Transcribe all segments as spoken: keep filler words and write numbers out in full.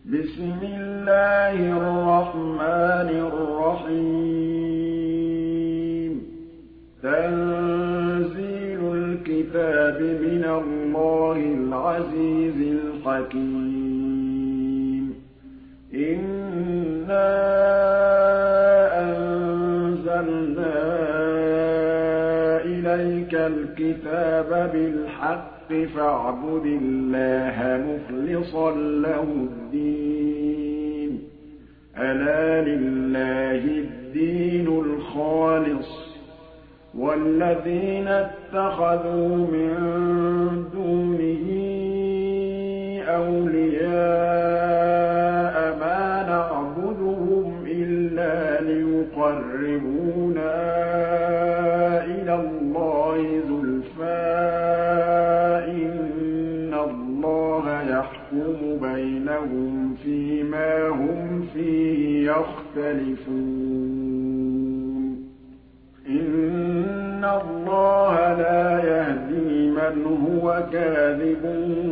بسم الله الرحمن الرحيم تنزيل الكتاب من الله العزيز الحكيم إنا أنزلنا إليك الكتاب بالحق فاعبد الله مخلصا له الدين ألا لله الدين الخالص والذين اتخذوا من دونه أولياء ما نعبدهم إلا ليقربونا إلى الله زلفى إن الله يحكم بينهم فيما هم فيه يختلفون إن الله لا يهدي من هو كاذب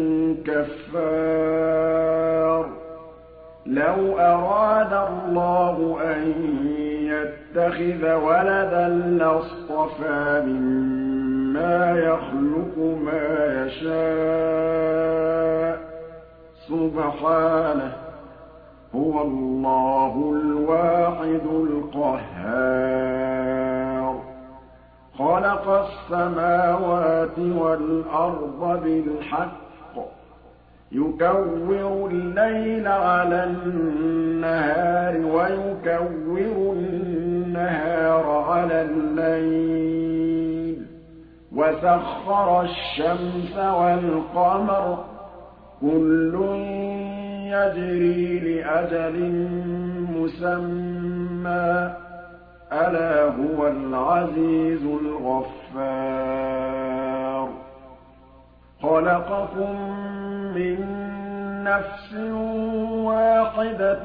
كفار لو أراد الله أن يتخذ ولدا لاصطفى مما يخلق ما يشاء سبحانه هو الله الواحد القهار خلق السماوات والأرض بالحق يكور الليل على النهار ويكور النهار على الليل وسخر الشمس والقمر كل يجري لأجل مسمى ألا هو العزيز الغفار خلقكم من نفس واحدة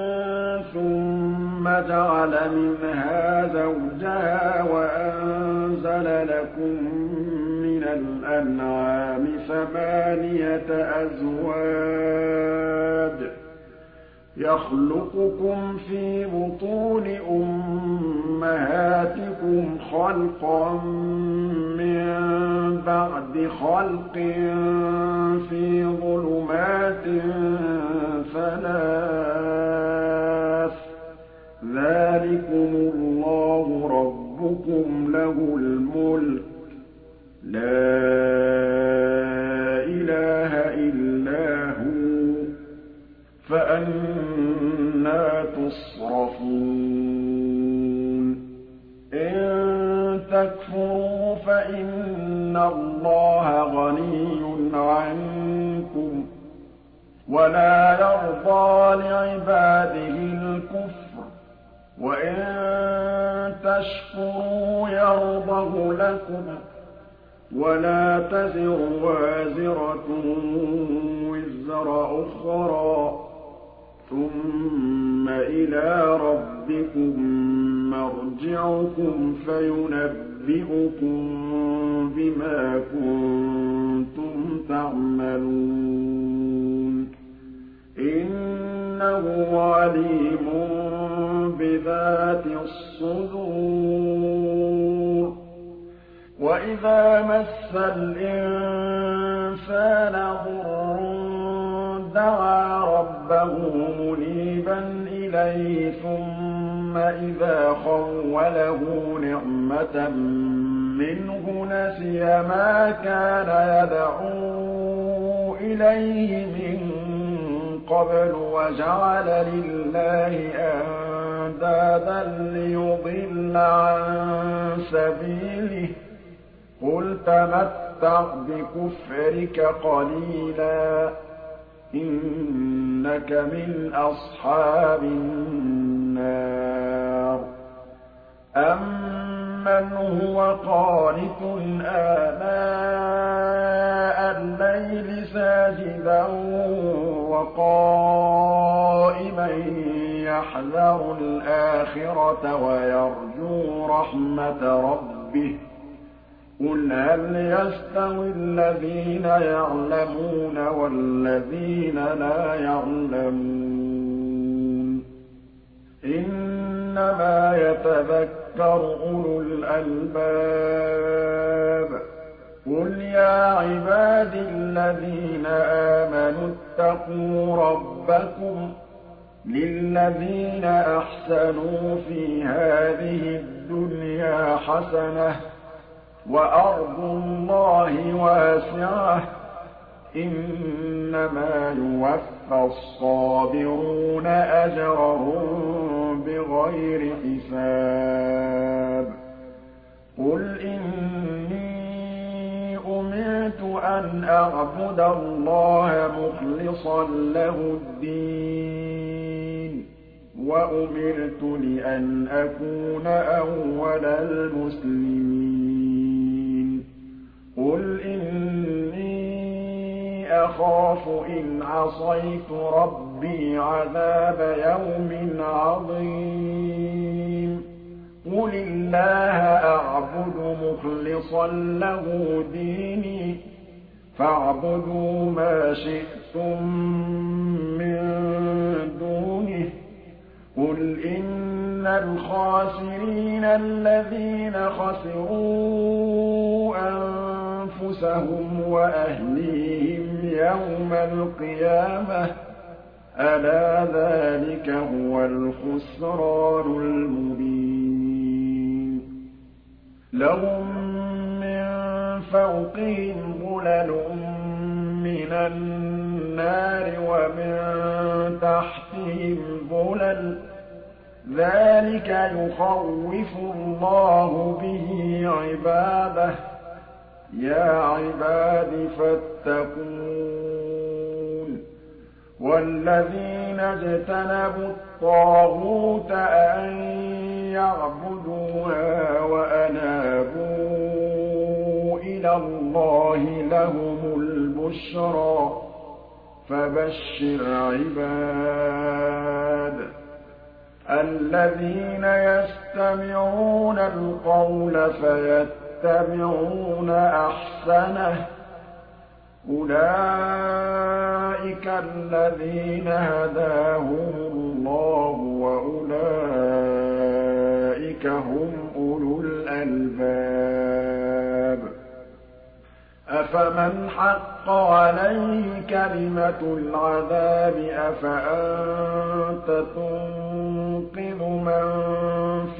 ثم جعل منها زوجها وأنزل لكم من الأنعام ثمانية أزواج يخلقكم في بطون أمهاتكم خلقا من بعد خلق في ظلمات ثلاث ذلكم الله ربكم له الملك لا إله إلا هو فأنى تصرفون إن تكفروا فإن الله غني عنكم ولا يرضى لعباده الكفر وإن تشكروا يرضه لكم ولا تزر وازرة وزر أخرى ثم إلى ربكم مرجعكم فينبئكم بما كنتم تعملون إنه عليم بذات الصدور وإذا مس الإنسان ضر دعا ربه منيبا إليه ثم إذا خوله نعمة منه نسي ما كان يدعو إليه من قبل وجعل لله أندادا ليضل عن سبيله قل تمتع بكفرك قليلا إنك من أصحاب النار أمن هو قانت آناء الليل ساجدا وقائما يحذر الآخرة ويرجو رحمة ربه قُلْ هَلْ يَسْتَوِي الَّذِينَ يَعْلَمُونَ وَالَّذِينَ لَا يَعْلَمُونَ إِنَّمَا يَتَذَكَّرُ أُولُو الْأَلْبَابِ قُلْ يَا عِبَادِي الَّذِينَ آمَنُوا اتَّقُوا رَبَّكُمْ لِلَّذِينَ أَحْسَنُوا فِي هَٰذِهِ الدُّنْيَا حَسَنَةٌ وَأَرْضُ اللَّهِ وَاسِعَةٌ إِنَّمَا يُوَفَّى الصَّابِرُونَ أَجْرَهُم بِغَيْرِ حِسَابٍ قُلْ إِنِّي أُمِرْتُ أَنْ أَعْبُدَ اللَّهَ مُخْلِصًا لَّهُ الدِّينَ وَأُمِرْتُ لِأَنْ أَكُونَ أَوَّلَ الْمُسْلِمِينَ قُلْ إِنِّي أَخَافُ إِنْ عَصَيْتُ رَبِّي عَذَابَ يَوْمٍ عَظِيمٍ قُلِ اللَّهَ أَعْبُدُ مُخْلِصًا لَّهُ دِينِي فَاعْبُدُوا مَا شِئْتُم مِّن دُونِهِ قُلْ إِنَّ الْخَاسِرِينَ الَّذِينَ خَسِرُوا أَنفُسَهُمْ وَأَهْلِيهِمْ يَوْمَ الْقِيَامَةِ أَلَا ذَٰلِكَ هُوَ الْخُسْرَانُ الْمُبِينُ لَهُم مِّن فَوْقِهِمْ ظُلَلٌ مِّنَ النَّارِ وَمِن تَحْتِهِمْ ظُلَلٌ ۚ ذَٰلِكَ يُخَوِّفُ اللَّهُ بِهِ عِبَادَهُ ۚ يَا عِبَادِ فَاتَّقُونِ وَالَّذِينَ اجْتَنَبُوا الطَّاغُوتَ أَن يَعْبُدُوهَا وَأَنَابُوا إِلَى اللَّهِ لَهُمُ الْبُشْرَىٰ فَبَشِّرْ عِبَادِ الَّذِينَ يَسْتَمِعُونَ الْقَوْلَ فَيَتَّبِعُونَ أَحْسَنَهُ ۚ أُولَٰئِكَ الَّذِينَ هَدَاهُمُ اللَّهُ ۖ وَأُولَٰئِكَ هُمْ أُولُو الْأَلْبَابِ أَفَمَنْ حَقَّ عَلَيْهِ كَلِمَةُ الْعَذَابِ أَفَأَنتَ تُنقِذُ مَن فِي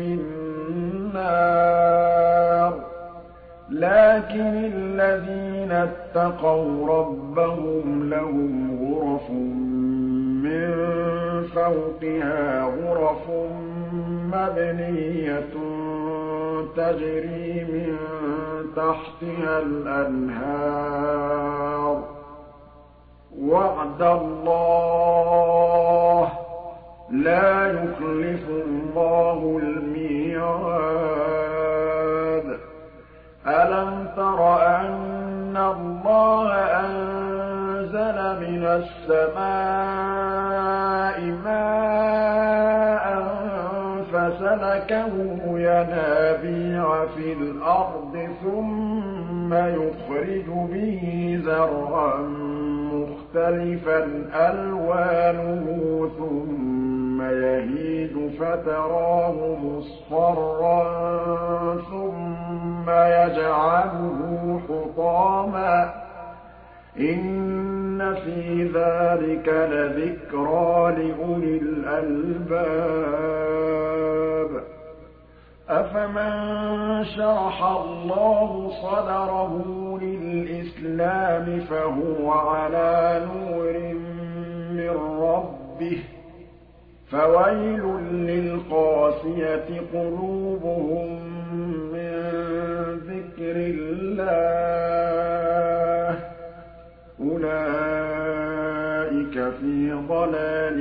النَّارِ لَٰكِنِ الَّذِينَ اتَّقَوْا رَبَّهُمْ لَهُمْ غُرَفٌ مِّن فَوْقِهَا غُرَفٌ مَّبْنِيَّةٌ تَجْرِي مِن تَحْتِهَا الْأَنْهَارُ ۖ وَعْدَ اللَّهِ ۖ لَا يُخْلِفُ اللَّهُ الْمِيعَادَ أَلَمْ تَرَ أَنَّ اللَّهَ أَنزَلَ مِنَ السَّمَاءِ مَاءً فَسَلَكَهُ يَنَابِيعَ فِي الْأَرْضِ ثُمَّ يُخْرِجُ بِهِ زَرْعًا مُّخْتَلِفًا أَلْوَانُهُ ثُمَّ يَهِيجُ فَتَرَاهُ مُصْفَرًّا ثُمَّ يَجْعَلُهُ حُطَامًا ۚ إِنَّ فِي ذَٰلِكَ لَذِكْرَىٰ لِأُولِي الْأَلْبَابِ أَفَمَن شَرَحَ اللَّهُ صَدْرَهُ لِلْإِسْلَامِ فَهُوَ عَلَىٰ نُورٍ مِّن رَّبِّهِ ۚ فَوَيْلٌ لِّلْقَاسِيَةِ قُلُوبُهُم مِّن ذِكْرِ اللَّهِ ۚ أُولَٰئِكَ فِي ضَلَالٍ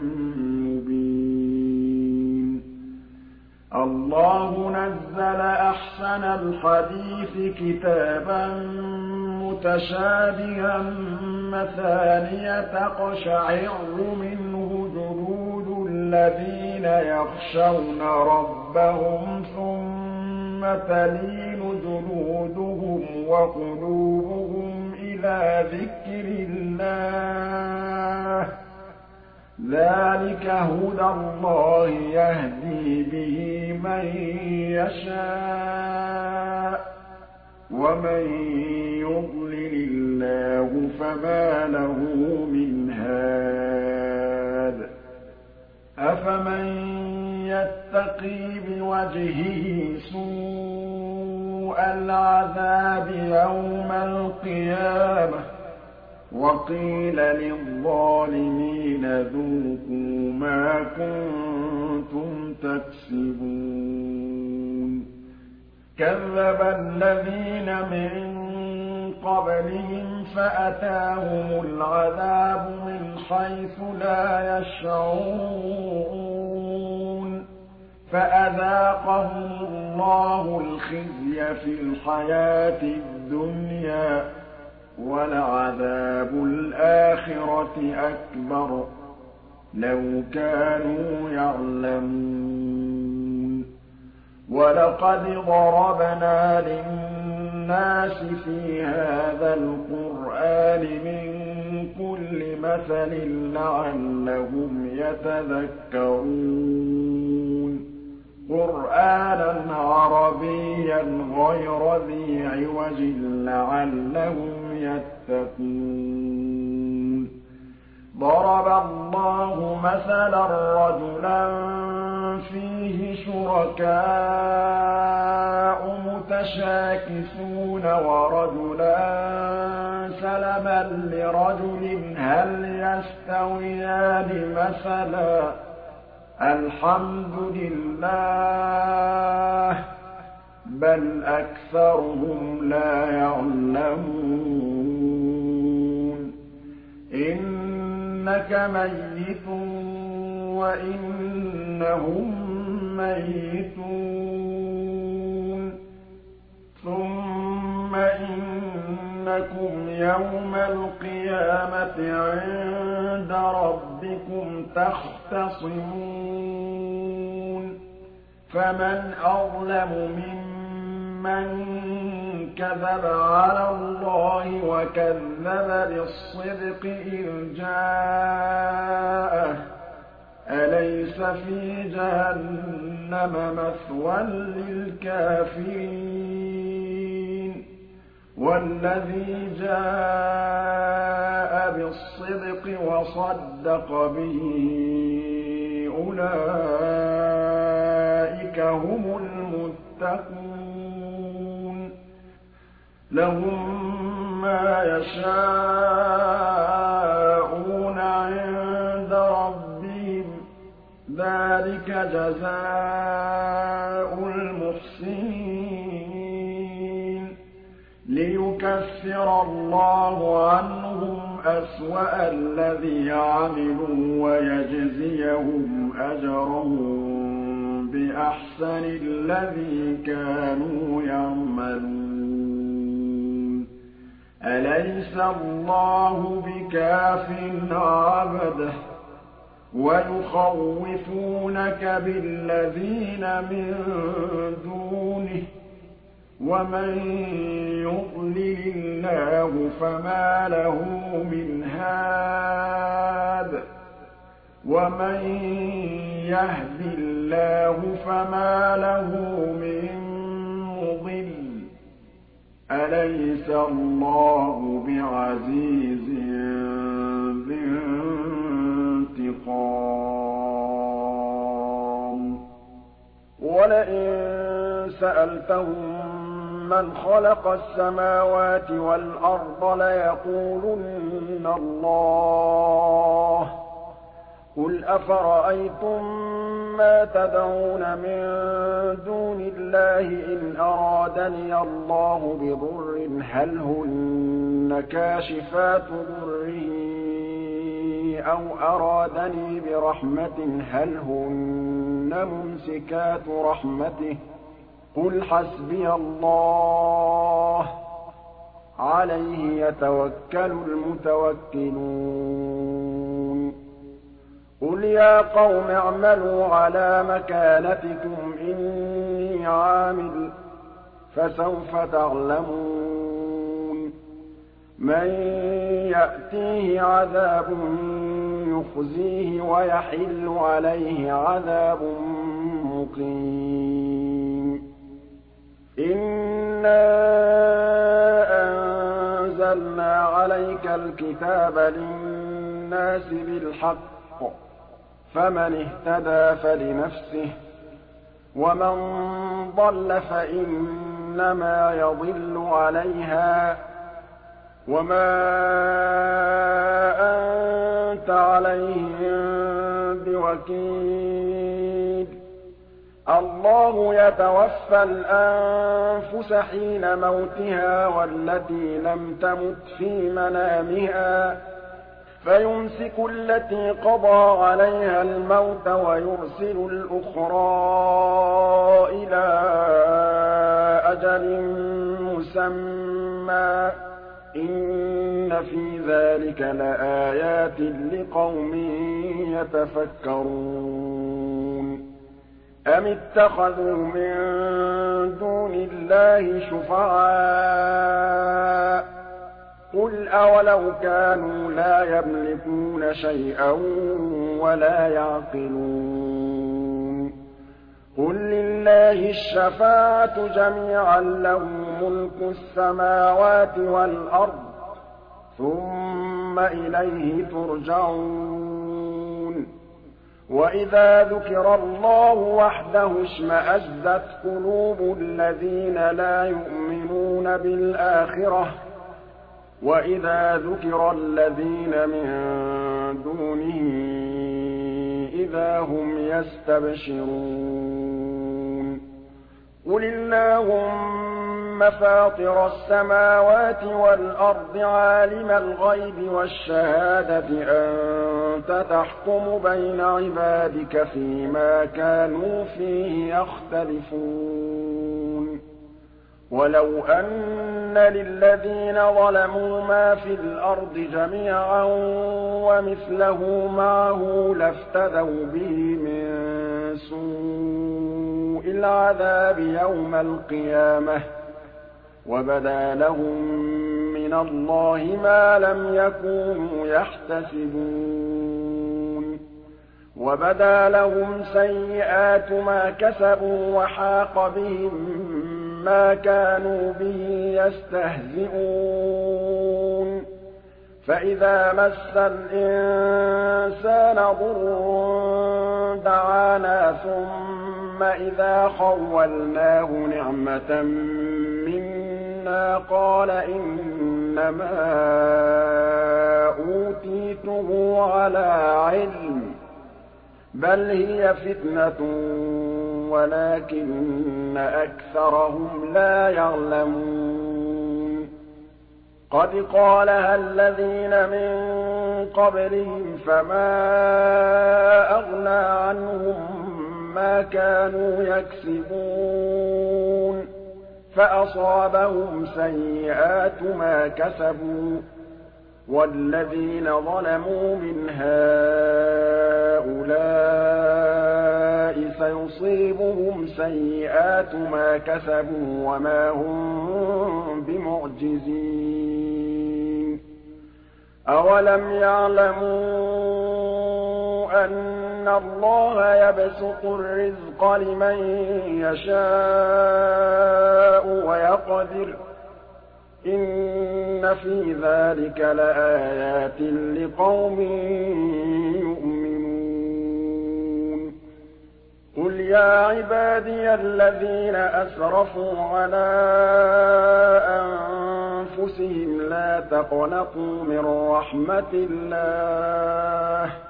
مُّبِينٍ اللَّهُ نَزَّلَ أَحْسَنَ الْحَدِيثِ كِتَابًا مُّتَشَابِهًا مَّثَانِيَ تَقْشَعِرُّ مِنْهُ جُلُودُ الَّذِينَ يَخْشَوْنَ رَبَّهُمْ ثُمَّ تَلِينُ جُلُودُهُمْ وقلوبهم إلى ذكر الله ۚ ذلك هدى الله يهدي به من يشاء ۚ ومن يضلل الله فما له من هاد. أفمن يتقي بوجهه سوء العذاب يوم القيامة وقيل للظالمين ذوقوا ما كنتم تكسبون. كذب الذين من قبلهم فأتاهم العذاب من حيث لا يشعرون فأذاقهم الله الخزي في الحياة الدنيا ولعذاب الآخرة أكبر لو كانوا يعلمون. ولقد ضربنا للناس في هذا القرآن من كل مثل لعلهم يتذكرون. قرآنا عربيا غير ذي عوج لعلهم يتقون. ضرب الله مثلا رجلا فيه شركاء متشاكسون ورجلا سلما لرجل هل يستويان مثلا الحمد لله بل أكثرهم لا يعلمون. إنك ميت وإنهم ميتون ثم إنكم يوم القيامة عند ربكم تختصمون. فمن أظلم ممن كذب على الله وكذب بالصدق إذ جاءه أليس في جهنم مثوى للكافرين. والذي جاء بالصدق وصدق به أولئك هم المتقون. لهم ما يشاءون عند ربهم ذلك جزاء المحسنين. ليكفر الله عنهم أسوأ الذي عملوا ويجزيهم أجرهم بأحسن الذي كانوا يعملون. أليس الله بكاف عبده ويخوفونك بالذين من دونه ومن يضلل الله فما له من هاد ومن يهد الله فما له من مضل. أليس الله بعزيز ذي انتقام. ولئن سألتهم من خلق السماوات والأرض ليقولن الله. قل أفرأيتم ما تدعون من دون الله إن أرادني الله بضر هل هن كاشفات ضره أو أرادني برحمة هل هن ممسكات رحمته. قل حسبي الله عليه يتوكل المتوكلون. قل يا قوم اعملوا على مكانتكم إني عامل فسوف تعلمون مَن يَأْتِيهِ عَذَابٌ يُخْزِيهِ وَيَحِلُّ عَلَيْهِ عَذَابٌ مُّقِيمٌ إِنَّا أَنزَلْنَا عَلَيْكَ الْكِتَابَ لِلنَّاسِ بِالْحَقِّ ۖ فَمَنِ اهْتَدَىٰ فَلِنَفْسِهِ ۖ وَمَن ضَلَّ فَإِنَّمَا يَضِلُّ عَلَيْهَا ۖ وَمَا أَنتَ عَلَيْهِم بِوَكِيلٍ اللَّهُ يَتَوَفَّى الْأَنفُسَ حِينَ مَوْتِهَا وَالَّتِي لَمْ تَمُتْ فِي مَنَامِهَا فَيُمْسِكُ الَّتِي قَضَىٰ عَلَيْهَا الْمَوْتَ وَيُرْسِلُ الْأُخْرَىٰ إِلَىٰ أَجَلٍ مُّسَمًّى ۚ إِنَّ فِي ذَٰلِكَ لَآيَاتٍ لِّقَوْمٍ يَتَفَكَّرُونَ أَمِ اتَّخَذُوا مِن دُونِ اللَّهِ شُفَعَاءَ ۚ قُلْ أَوَلَوْ كَانُوا لَا يَمْلِكُونَ شَيْئًا وَلَا يَعْقِلُونَ قُل لِّلَّهِ الشَّفَاعَةُ جَمِيعًا ۖ لَّهُ مُلْكُ السَّمَاوَاتِ وَالْأَرْضِ ۖ ثُمَّ إِلَيْهِ تُرْجَعُونَ وَإِذَا ذُكِرَ اللَّهُ وَحْدَهُ اشْمَأَزَّتْ قُلُوبُ الَّذِينَ لَا يُؤْمِنُونَ بِالْآخِرَةِ ۖ وَإِذَا ذُكِرَ الَّذِينَ مِن دُونِهِ إِذَا هُمْ يَسْتَبْشِرُونَ قُلِ اللَّهُمَّ فَاطِرَ السَّمَاوَاتِ وَالْأَرْضِ عَالِمَ الْغَيْبِ وَالشَّهَادَةِ أَنتَ تَحْكُمُ بَيْنَ عِبَادِكَ فِيمَا كَانُوا فِيهِ يَخْتَلِفُونَ وَلَوْ أَنَّ لِلَّذِينَ ظَلَمُوا مَا فِي الْأَرْضِ جَمِيعًا وَمِثْلَهُ مَعَهُ لَافْتَدَوْا بِهِ مِن سُوءِ الْعَذَابِ يَوْمَ الْقِيَامَةِ ۚ وَبَدَا لَهُم مِّنَ اللَّهِ مَا لَمْ يَكُونُوا يَحْتَسِبُونَ وَبَدَا لَهُمْ سَيِّئَاتُ مَا كَسَبُوا وَحَاقَ بِهِم مَّا كَانُوا بِهِ يَسْتَهْزِئُونَ فَإِذَا مَسَّ الْإِنسَانَ ضُرٌّ دَعَانَا ثُمَّ إِذَا خَوَّلْنَاهُ نِعْمَةً مِّنَّا قَالَ إِنَّمَا أُوتِيتُهُ عَلَىٰ عِلْمٍ ۚ بَلْ هِيَ فِتْنَةٌ وَلَٰكِنَّ أَكْثَرَهُمْ لَا يَعْلَمُونَ قَدْ قَالَهَا الَّذِينَ مِن قَبْلِهِمْ فَمَا أَغْنَىٰ عَنْهُم مَّا كَانُوا يَكْسِبُونَ فَأَصَابَهُمْ سَيِّئَاتُ مَا كَسَبُوا ۚ وَالَّذِينَ ظَلَمُوا مِنْ هَٰؤُلَاءِ سَيُصِيبُهُمْ سَيِّئَاتُ مَا كَسَبُوا وَمَا هُم بِمُعْجِزِينَ أَوَلَمْ يَعْلَمُوا أَنَّ اللَّهَ يَبْسُطُ الرِّزْقَ لِمَن يَشَاءُ وَيَقْدِرُ ۚ إِنَّ فِي ذَٰلِكَ لَآيَاتٍ لِّقَوْمٍ يُؤْمِنُونَ قُلْ يَا عِبَادِيَ الَّذِينَ أَسْرَفُوا عَلَىٰ أَنفُسِهِمْ لَا تَقْنَطُوا مِن رَّحْمَةِ اللَّهِ ۚ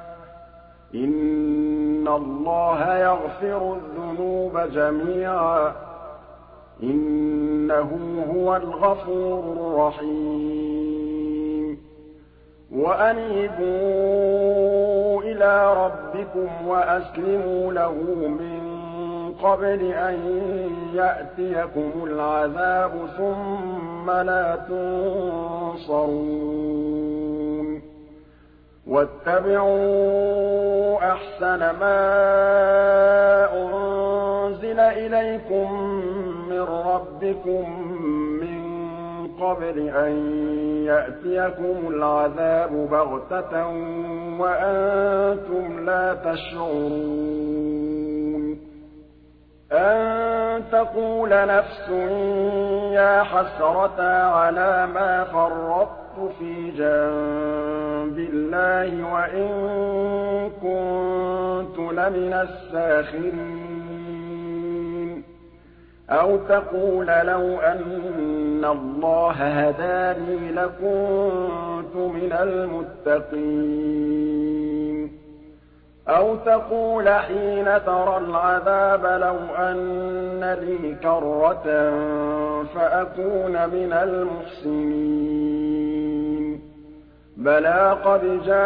إِنَّ اللَّهَ يَغْفِرُ الذُّنُوبَ جَمِيعًا ۚ إِنَّهُ هُوَ الْغَفُورُ الرَّحِيمُ وَأَنِيبُوا إِلَىٰ رَبِّكُمْ وَأَسْلِمُوا لَهُ مِن قَبْلِ أَن يَأْتِيَكُمُ الْعَذَابُ ثُمَّ لَا تُنصَرُونَ وَاتَّبِعُوا أَحْسَنَ مَا أُنزِلَ إِلَيْكُم مِّن رَّبِّكُم مِّن قبل أن يأتيكم العذاب بغتة وأنتم لا تشعرون أن تقول نفس يا حسرة على ما فرطت في جنب الله وإن كنت لمن الساخرين أو تقول لو أن الله هداني لكنت من المتقين أو تقول حين ترى العذاب لو أن لي كرة فأكون من المحسنين بلى قد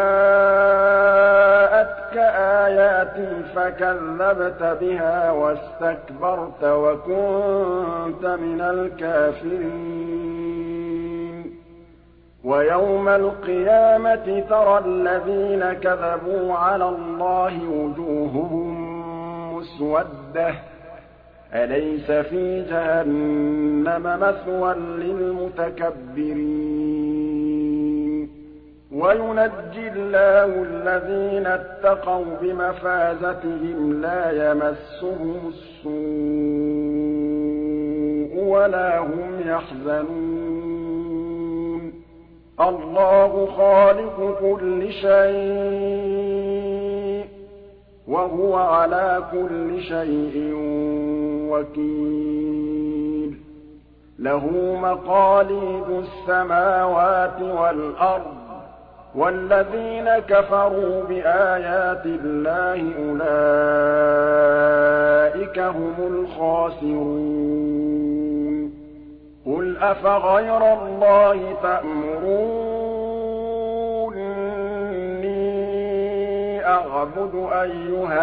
جاءتك آياتي فكذبت بها واستكبرت وكنت من الكافرين ويوم القيامة ترى الذين كذبوا على الله وجوههم مسودة أليس في جهنم مثوى للمتكبرين وينجي الله الذين اتقوا بمفازتهم لا يمسهم السوء ولا هم يحزنون الله خالق كل شيء وهو على كل شيء وكيل له مقاليد السماوات والأرض والذين كفروا بآيات الله أولئك هم الخاسرون قل أفغير الله تأمروني أعبد أيها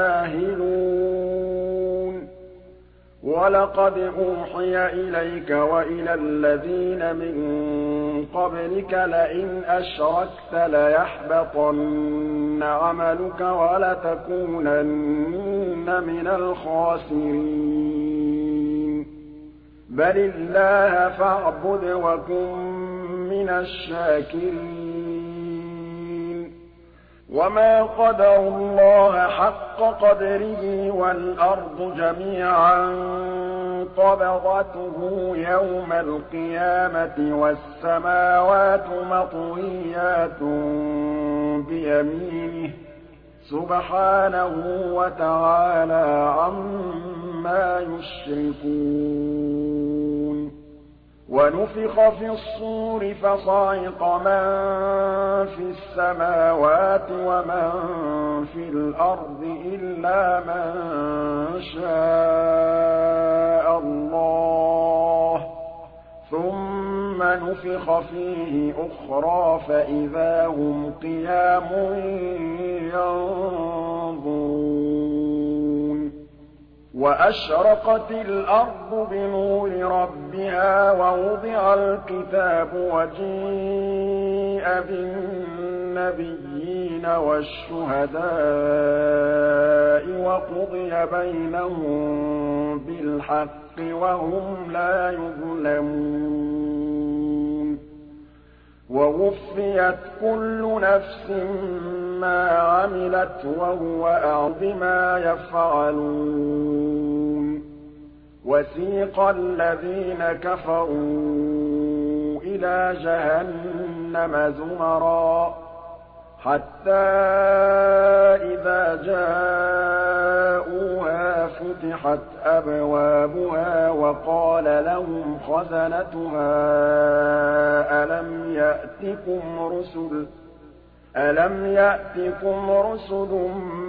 الجاهلون ولقد أوحي إليك وإلى الذين من قبلك لئن أشركت ليحبطن عملك ولتكونن من الخاسرين بل الله فاعبد وكن من الشاكرين وما قدروا الله حق قدره والأرض جميعا قبضته يوم القيامة والسماوات مطويات بيمينه سبحانه وتعالى عما يشركون ونفخ في الصور فصعق من في السماوات ومن في الأرض إلا من شاء الله ثم نفخ فيه أخرى فإذا هم قيام ينظرون وأشرقت الأرض بنور ربها ووضع الكتاب وجيء بالنبيين والشهداء وقضي بينهم بالحق وهم لا يظلمون ووفيت كل نفس ما عملت وهو أعلم بما يفعلون وسيق الذين كفروا إلى جهنم زمرا حتى إذا جاءوها فتحت أبوابها وقال لهم خزنتها ألم يأتكم رسل ألم يأتكم رسل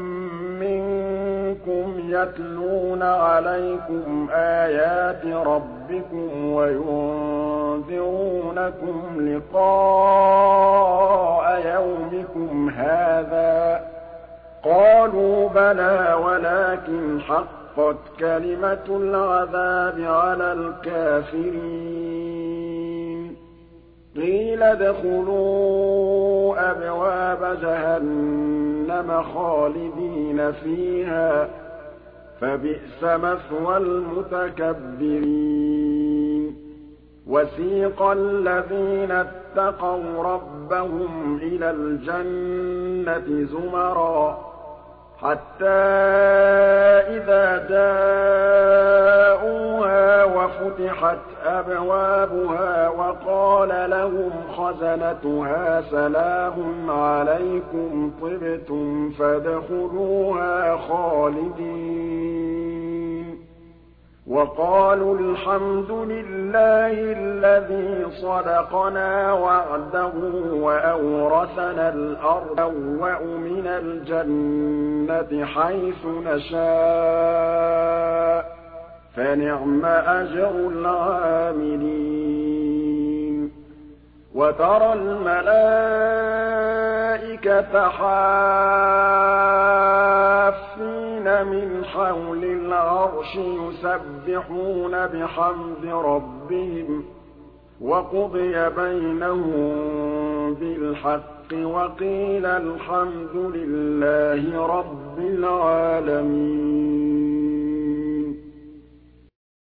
منكم يتلون عليكم آيات ربكم وينذرونكم لقاء يومكم هذا قالوا بلى ولكن حقت كلمة العذاب على الكافرين قيل ادخلوا أبواب جهنم خالدين فيها فبئس مثوى المتكبرين وَسِيقَ الَّذِينَ اتَّقَوْا رَبَّهُمْ إِلَى الْجَنَّةِ زُمَرًا حَتَّىٰ إِذَا جَاءُوهَا وَفُتِحَتْ أَبْوَابُهَا وَقَالَ لَهُمْ خَزَنَتُهَا سَلَامٌ عَلَيْكُمْ طِبْتُمْ فَادْخُلُوهَا خَالِدِينَ وَقَالُوا الْحَمْدُ لِلَّهِ الَّذِي صَدَقَنَا وَعْدَهُ وَأَوْرَثَنَا الْأَرْضَ نَبَوَّأُ مِنَ الْجَنَّةِ حَيْثُ نَشَاءُ ۖ فَنِعْمَ أَجْرُ الْعَامِلِينَ وَتَرَى الْمَلَائِكَةَ حَافِّينَ مِنْ حَوْلِ الْعَرْشِ يُسَبِّحُونَ بِحَمْدِ رَبِّهِمْ ۖ وَقُضِيَ بَيْنَهُم بِالْحَقِّ وَقِيلَ الْحَمْدُ لِلَّهِ رَبِّ الْعَالَمِينَ